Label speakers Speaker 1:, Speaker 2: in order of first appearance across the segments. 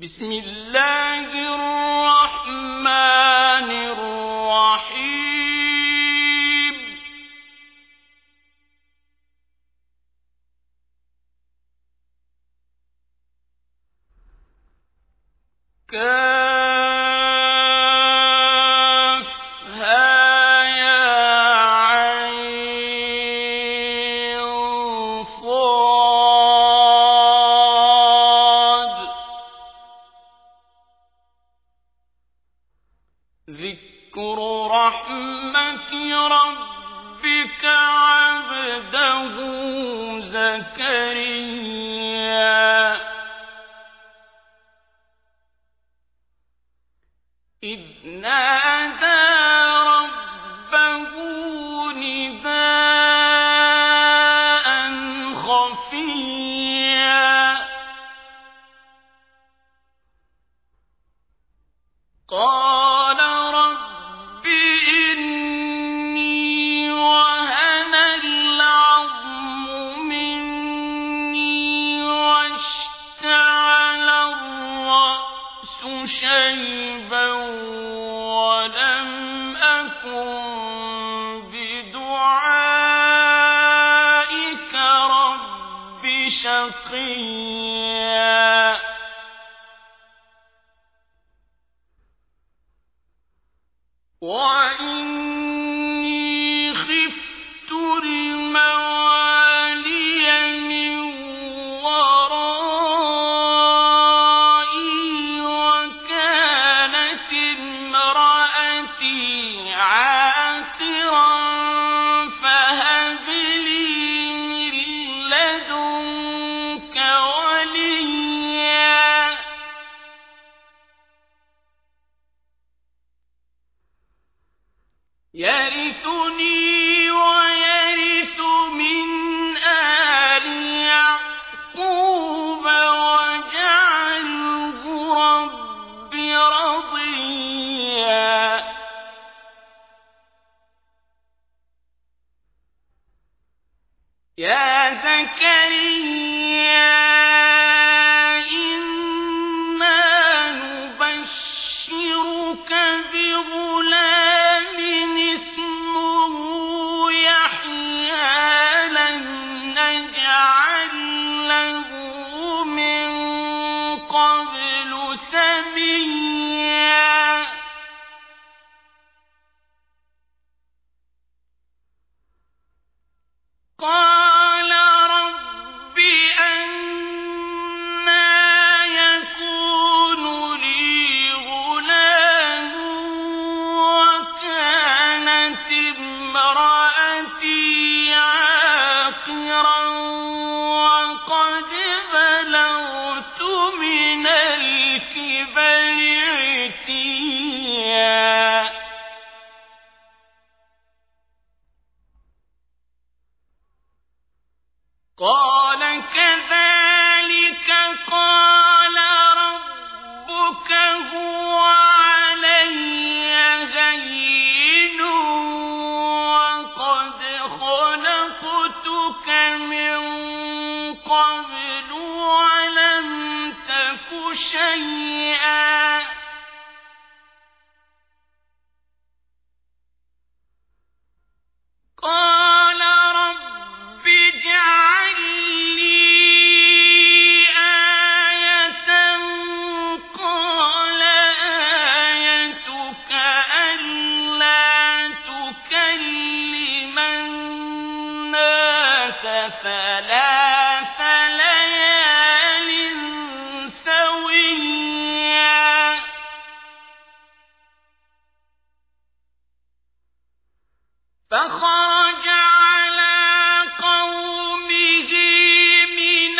Speaker 1: بسم الله الرحمن الرحيم ذكر رحمة ربك عبده زكريا إذ نادى ربه نداء خفيا قال رب إني وهن العظم مني واشتعل الرأس شيبا ولم أكن بدعائك رب شقيا وإني خفت الموالي من ورائي وكانت امرأتي عاقرا فهب لي من لدنك وليا يرثني ويرث من آل يعقوب واجعله رب رضيا يا زكريا إنا نبشرك بغلام اسمه يحيى لم نجعل له من قبل سميا قال رب أنى يكون لي غلام وكانت امرأتي عاقرا وقد بلغت من الكبر عتيا قال كذلك قال ربك هو علي هين وقد خلقتك من قبل ولم تك شيئا قال رب اجعل لي آية قال آيتك ألا تكلم الناس ثلاث ليال سويا فخرج على قومه من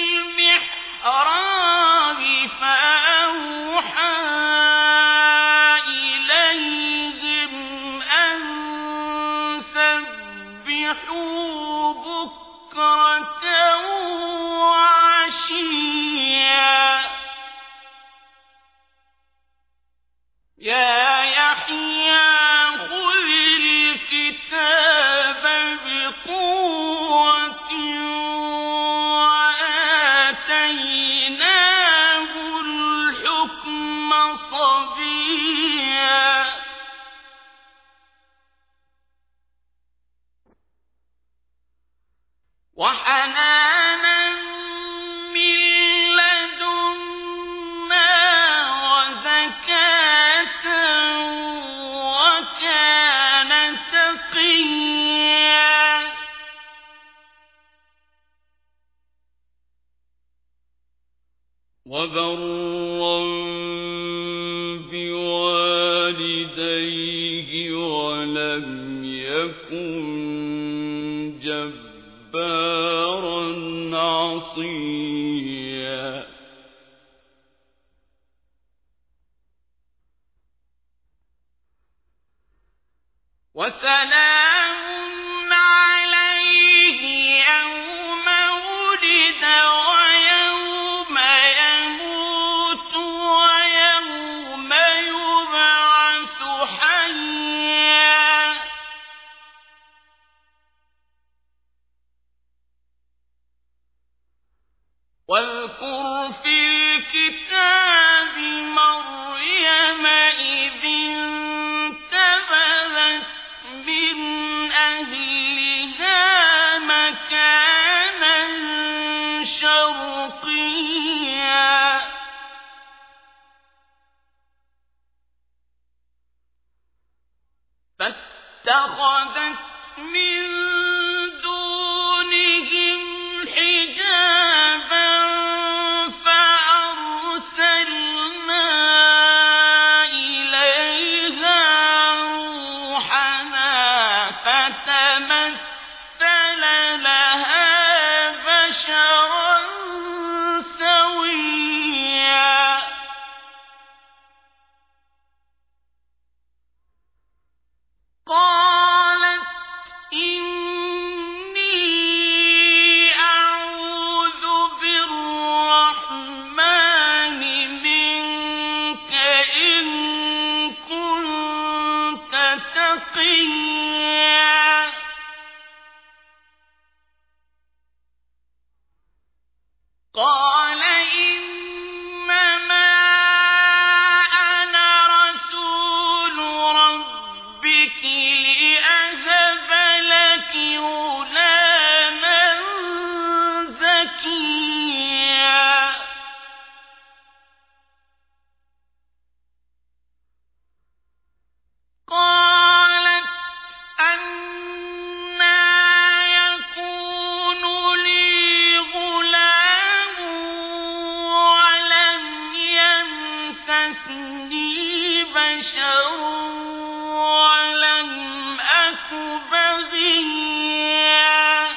Speaker 1: المحراب فأوحى إليهم أن سبحوا بكرة وعشيا يا يحيى خذ الكتاب بقوة وآتيناه صبيا وحنانا من لدنا وزكاة وكان تقيا وبرا بوالديه ولم يكن جبارا عصيا وسلام عليه يوم ولد ويوم يموت ويوم يبعث حيا واذكر في الكتاب مريم إذ انتبذت من أهلها مكانا شرقيا فاتخذت من دونهم حجابا فأرسلنا إليها روحنا فتمثل لها بشرا سويا قالت إني أعوذ بالرحمن منك إن كنت تقيا قال إنما أنا رسول ربك لأهب لك غلاما زكيا قالت أنى يكون لي غلام ولم يمسسني بشر ولم أك بغيا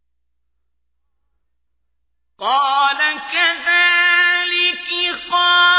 Speaker 1: قال كذلك قال